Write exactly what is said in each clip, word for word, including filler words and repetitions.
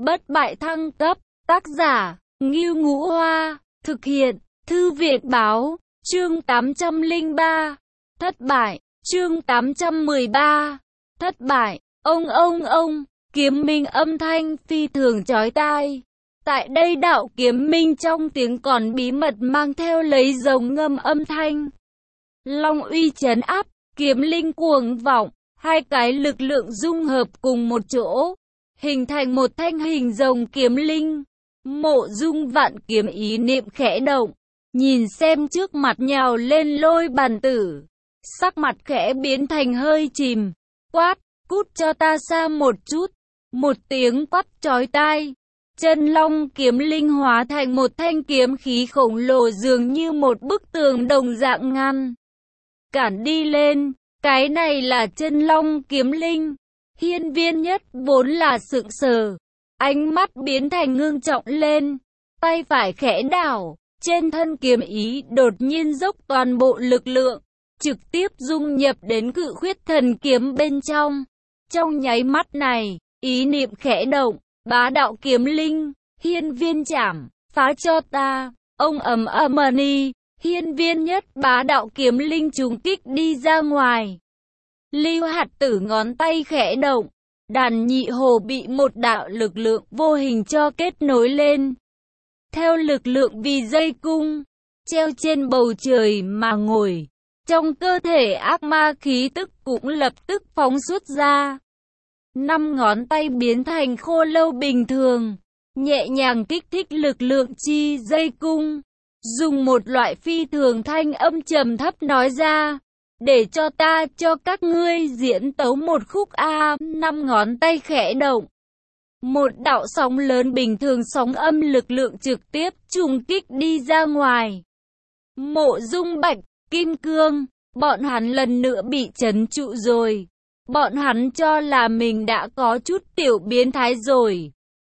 Bất bại thăng cấp, tác giả, Ngưu Ngũ Hoa, thực hiện, Thư viện báo, chương tám trăm lẻ ba, thất bại, chương tám trăm mười ba, thất bại, ông ông ông, kiếm minh âm thanh phi thường chói tai. Tại đây đạo kiếm minh trong tiếng còn bí mật mang theo lấy dòng ngâm âm thanh. Long uy trấn áp, kiếm linh cuồng vọng, hai cái lực lượng dung hợp cùng một chỗ, hình thành một thanh hình rồng kiếm linh. Mộ Dung Vạn Kiếm ý niệm khẽ động, nhìn xem trước mặt nhào lên Lôi Bàn Tử, sắc mặt khẽ biến thành hơi chìm, quát, cút cho ta xa một chút. Một tiếng quát chói tai, chân long kiếm linh hóa thành một thanh kiếm khí khổng lồ dường như một bức tường đồng dạng ngăn cản đi lên. Cái này là chân long kiếm linh. Hiên Viên Nhất vốn là sững sờ, ánh mắt biến thành ngưng trọng lên, tay phải khẽ đảo, trên thân kiếm ý đột nhiên dốc toàn bộ lực lượng, trực tiếp dung nhập đến Cự Khuyết Thần Kiếm bên trong. Trong nháy mắt này, ý niệm khẽ động, bá đạo kiếm linh, hiên viên chảm, phá cho ta, ông ầm ầm ni, hiên viên nhất bá đạo kiếm linh trùng kích đi ra ngoài. Lưu Hạt Tử ngón tay khẽ động, đàn nhị hồ bị một đạo lực lượng vô hình cho kết nối lên. Theo lực lượng vì dây cung, treo trên bầu trời mà ngồi, trong cơ thể ác ma khí tức cũng lập tức phóng xuất ra. Năm ngón tay biến thành khô lâu bình thường, nhẹ nhàng kích thích lực lượng chi dây cung, dùng một loại phi thường thanh âm trầm thấp nói ra, để cho ta cho các ngươi diễn tấu một khúc a. Năm ngón tay khẽ động, một đạo sóng lớn bình thường sóng âm lực lượng trực tiếp trùng kích đi ra ngoài. Mộ Dung Bạch, Kim Cương, bọn hắn lần nữa bị trấn trụ rồi. Bọn hắn cho là mình đã có chút tiểu biến thái rồi.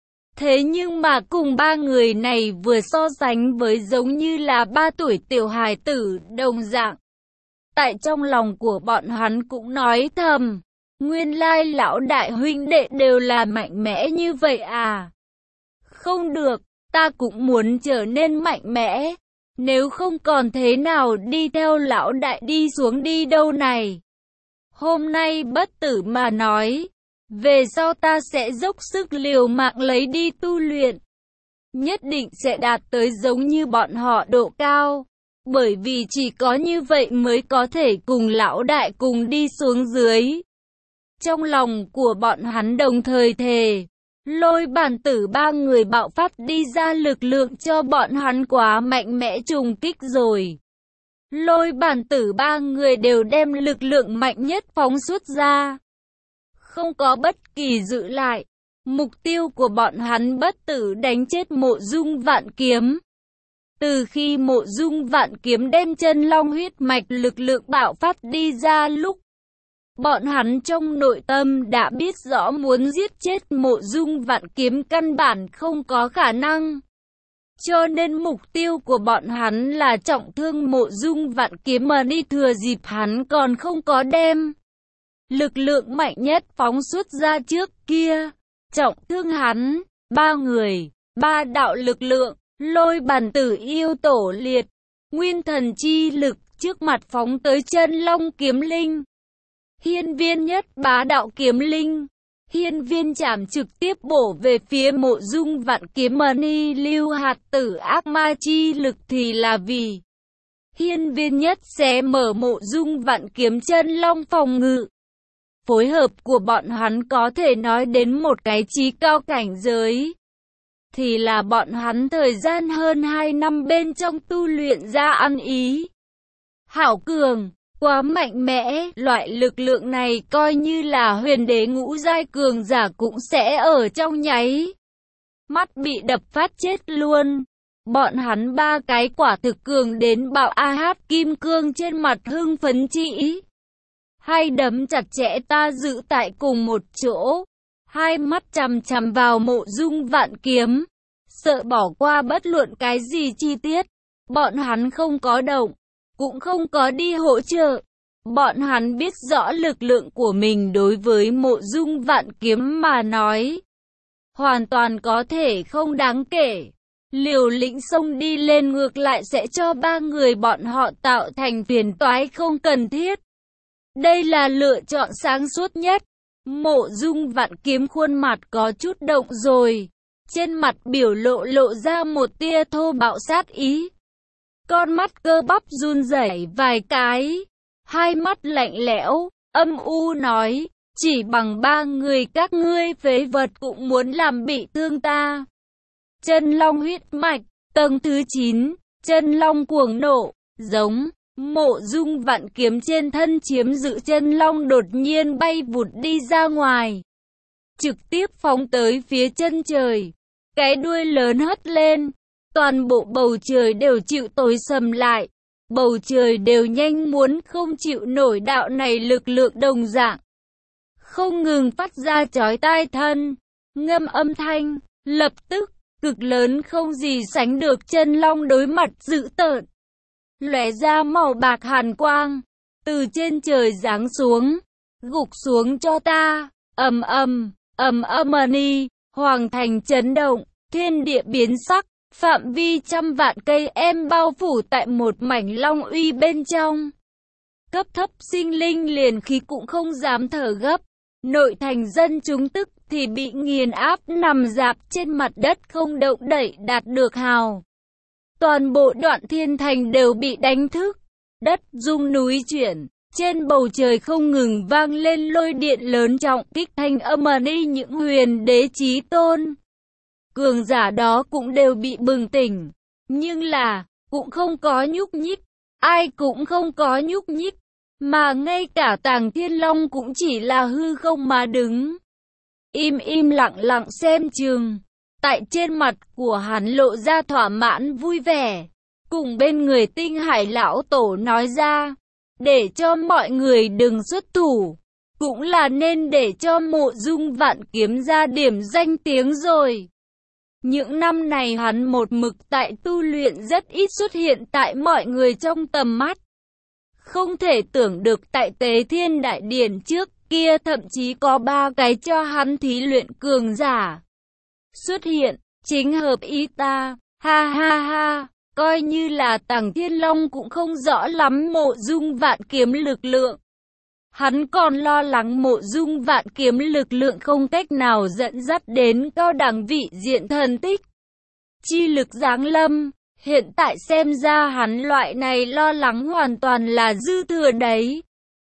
Thế nhưng mà cùng ba người này vừa so sánh với giống như là ba tuổi tiểu hài tử đồng dạng. Tại trong lòng của bọn hắn cũng nói thầm, nguyên lai lão đại huynh đệ đều là mạnh mẽ như vậy à. Không được, ta cũng muốn trở nên mạnh mẽ. Nếu không còn thế nào đi theo lão đại đi xuống đi đâu này. Hôm nay bất tử mà nói, về sau ta sẽ dốc sức liều mạng lấy đi tu luyện. Nhất định sẽ đạt tới giống như bọn họ độ cao. Bởi vì chỉ có như vậy mới có thể cùng lão đại cùng đi xuống dưới. Trong lòng của bọn hắn đồng thời thề, Lôi Bàn Tử ba người bạo phát đi ra lực lượng cho bọn hắn quá mạnh mẽ trùng kích rồi. Lôi Bàn Tử ba người đều đem lực lượng mạnh nhất phóng xuất ra. Không có bất kỳ giữ lại. Mục tiêu của bọn hắn bất tử đánh chết Mộ Dung Vạn Kiếm. Từ khi Mộ Dung Vạn Kiếm đem chân long huyết mạch lực lượng bạo phát đi ra lúc, bọn hắn trong nội tâm đã biết rõ muốn giết chết Mộ Dung Vạn Kiếm căn bản không có khả năng. Cho nên mục tiêu của bọn hắn là trọng thương Mộ Dung Vạn Kiếm mà đi thừa dịp hắn còn không có đem lực lượng mạnh nhất phóng xuất ra trước kia, trọng thương hắn. Ba người, ba đạo lực lượng, Lôi Bàn Tử yêu tổ liệt, nguyên thần chi lực trước mặt phóng tới chân long kiếm linh. Hiên Viên Nhất bá đạo kiếm linh, hiên viên chảm trực tiếp bổ về phía Mộ Dung Vạn Kiếm mà ni. Lưu Hạt Tử ác ma chi lực thì là vì hiên viên nhất sẽ mở Mộ Dung Vạn Kiếm chân long phòng ngự. Phối hợp của bọn hắn có thể nói đến một cái chí cao cảnh giới. Thì là bọn hắn thời gian hơn hai năm bên trong tu luyện ra ăn ý. Hảo cường, quá mạnh mẽ, loại lực lượng này coi như là huyền đế ngũ giai cường giả cũng sẽ ở trong nháy mắt bị đập phát chết luôn. Bọn hắn ba cái quả thực cường đến bạo a hát. Kim Cương trên mặt hưng phấn chỉ, hai đấm chặt chẽ ta giữ tại cùng một chỗ, hai mắt chằm chằm vào Mộ Dung Vạn Kiếm, sợ bỏ qua bất luận cái gì chi tiết. Bọn hắn không có động, cũng không có đi hỗ trợ. Bọn hắn biết rõ lực lượng của mình đối với Mộ Dung Vạn Kiếm mà nói hoàn toàn có thể không đáng kể. Liều lĩnh xông đi lên ngược lại sẽ cho ba người bọn họ tạo thành phiền toái không cần thiết. Đây là lựa chọn sáng suốt nhất. Mộ Dung Vạn Kiếm khuôn mặt có chút động rồi. Trên mặt biểu lộ lộ ra một tia thô bạo sát ý. Con mắt cơ bắp run rẩy vài cái. Hai mắt lạnh lẽo, âm u nói. Chỉ bằng ba người các ngươi phế vật cũng muốn làm bị thương ta. Chân long huyết mạch, tầng thứ chín, chân long cuồng nộ, giống. Mộ Dung Vạn Kiếm trên thân chiếm giữ chân long đột nhiên bay vụt đi ra ngoài. Trực tiếp phóng tới phía chân trời. Cái đuôi lớn hất lên. Toàn bộ bầu trời đều chịu tối sầm lại. Bầu trời đều nhanh muốn không chịu nổi đạo này lực lượng đồng dạng. Không ngừng phát ra chói tai thân. Ngâm âm thanh, lập tức, cực lớn không gì sánh được chân long đối mặt dữ tợn. Lóe ra màu bạc hàn quang, từ trên trời giáng xuống, gục xuống cho ta, ầm ầm, ầm ầm ni, hoàng thành chấn động, thiên địa biến sắc, phạm vi trăm vạn cây em bao phủ tại một mảnh long uy bên trong. Cấp thấp sinh linh liền khí cũng không dám thở gấp, nội thành dân chúng tức thì bị nghiền áp nằm rạp trên mặt đất không động đậy đạt được hào. Toàn bộ Đoạn Thiên Thành đều bị đánh thức, đất rung núi chuyển, trên bầu trời không ngừng vang lên lôi điện lớn trọng kích thanh âm ni những huyền đế chí tôn. Cường giả đó cũng đều bị bừng tỉnh, nhưng là, cũng không có nhúc nhích, ai cũng không có nhúc nhích, mà ngay cả Tàng Thiên Long cũng chỉ là hư không mà đứng. Im im lặng lặng xem chừng. Tại trên mặt của hắn lộ ra thỏa mãn vui vẻ, cùng bên người Tinh Hải lão tổ nói ra, để cho mọi người đừng xuất thủ, cũng là nên để cho Mộ Dung Vạn Kiếm ra điểm danh tiếng rồi. Những năm này hắn một mực tại tu luyện rất ít xuất hiện tại mọi người trong tầm mắt. Không thể tưởng được tại Tế Thiên Đại Điển trước kia thậm chí có ba cái cho hắn thí luyện cường giả xuất hiện, chính hợp ý ta, ha ha ha, coi như là Tàng Thiên Long cũng không rõ lắm Mộ Dung Vạn Kiếm lực lượng. Hắn còn lo lắng Mộ Dung Vạn Kiếm lực lượng không cách nào dẫn dắt đến cao đẳng vị diện thần tích. Chi lực giáng lâm, hiện tại xem ra hắn loại này lo lắng hoàn toàn là dư thừa đấy.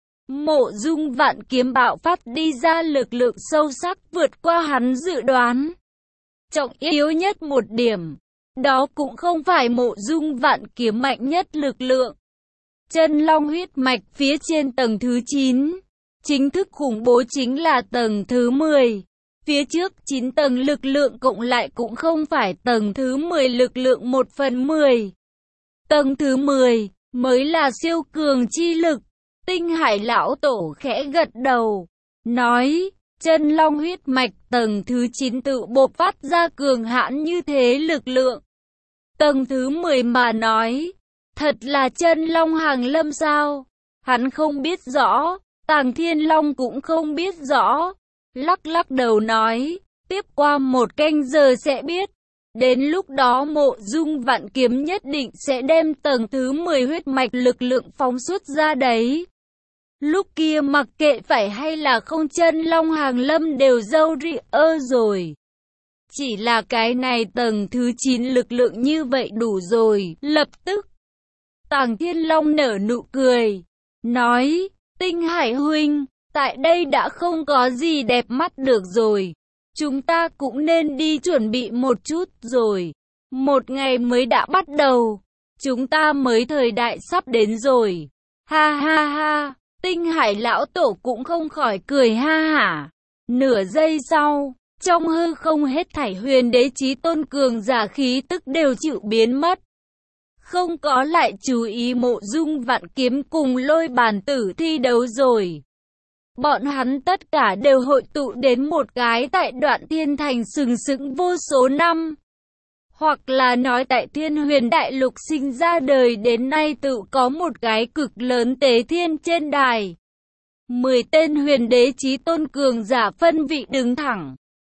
Mộ Dung Vạn Kiếm bạo phát đi ra lực lượng sâu sắc vượt qua hắn dự đoán. Trọng yếu nhất một điểm, đó cũng không phải Mộ Dung Vạn Kiếm mạnh nhất lực lượng. Chân long huyết mạch phía trên tầng thứ chín, chính thức khủng bố chính là tầng thứ mười. Phía trước chín tầng lực lượng cộng lại cũng không phải tầng thứ mười lực lượng một phần mười. Tầng thứ mười mới là siêu cường chi lực. Tinh Hải lão tổ khẽ gật đầu, nói, chân long huyết mạch tầng thứ chín tự bộc phát ra cường hãn như thế lực lượng. Tầng thứ mười mà nói, thật là chân long hàng lâm sao? Hắn không biết rõ, Tàng Thiên Long cũng không biết rõ. Lắc lắc đầu nói, tiếp qua một canh giờ sẽ biết. Đến lúc đó Mộ Dung Vạn Kiếm nhất định sẽ đem tầng thứ mười huyết mạch lực lượng phóng xuất ra đấy. Lúc kia mặc kệ phải hay là không chân long hàng lâm đều dâu ri ơ rồi. Chỉ là cái này tầng thứ chín lực lượng như vậy đủ rồi, lập tức. Tàng Thiên Long nở nụ cười, nói, Tinh Hải huynh, tại đây đã không có gì đẹp mắt được rồi. Chúng ta cũng nên đi chuẩn bị một chút rồi. Một ngày mới đã bắt đầu, chúng ta mới thời đại sắp đến rồi. Ha ha ha. Tinh Hải lão tổ cũng không khỏi cười ha hả. Nửa giây sau, trong hư không hết thảy huyền đế chí tôn cường giả khí tức đều chịu biến mất. Không có lại chú ý Mộ Dung Vạn Kiếm cùng Lôi Bàn Tử thi đấu rồi. Bọn hắn tất cả đều hội tụ đến một cái tại Đoạn Thiên Thành sừng sững vô số năm. Hoặc là nói tại Thiên Huyền Đại Lục sinh ra đời đến nay tự có một cái cực lớn tế thiên trên đài. Mười tên huyền đế chí tôn cường giả phân vị đứng thẳng.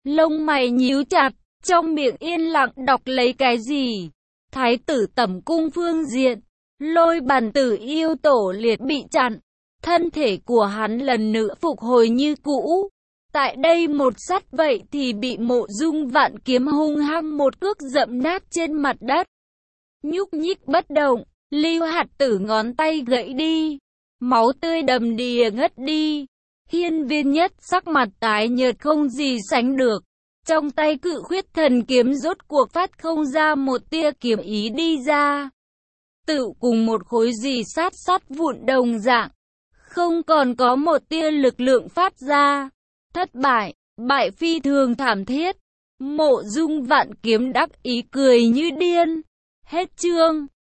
lông mày nhíu chặt, trong miệng yên lặng đọc lấy cái gì. Thái tử tẩm cung phương diện, Lôi Bàn Tử yêu tổ liệt bị chặn, thân thể của hắn lần nữa phục hồi như cũ. Tại đây một sắt vậy thì bị Mộ Dung Vạn Kiếm hung hăng một cước dẫm nát trên mặt đất. Nhúc nhích bất động, Lưu Hạt Tử ngón tay gãy đi, máu tươi đầm đìa ngất đi. Hiên Viên Nhất sắc mặt tái nhợt không gì sánh được. Trong tay Cự Khuyết Thần Kiếm rốt cuộc phát không ra một tia kiếm ý đi ra. Tự cùng một khối gì sát sắt vụn đồng dạng, không còn có một tia lực lượng phát ra. Thất bại, bại phi thường thảm thiết. Mộ Dung Vạn Kiếm đắc ý cười như điên. Hết chương.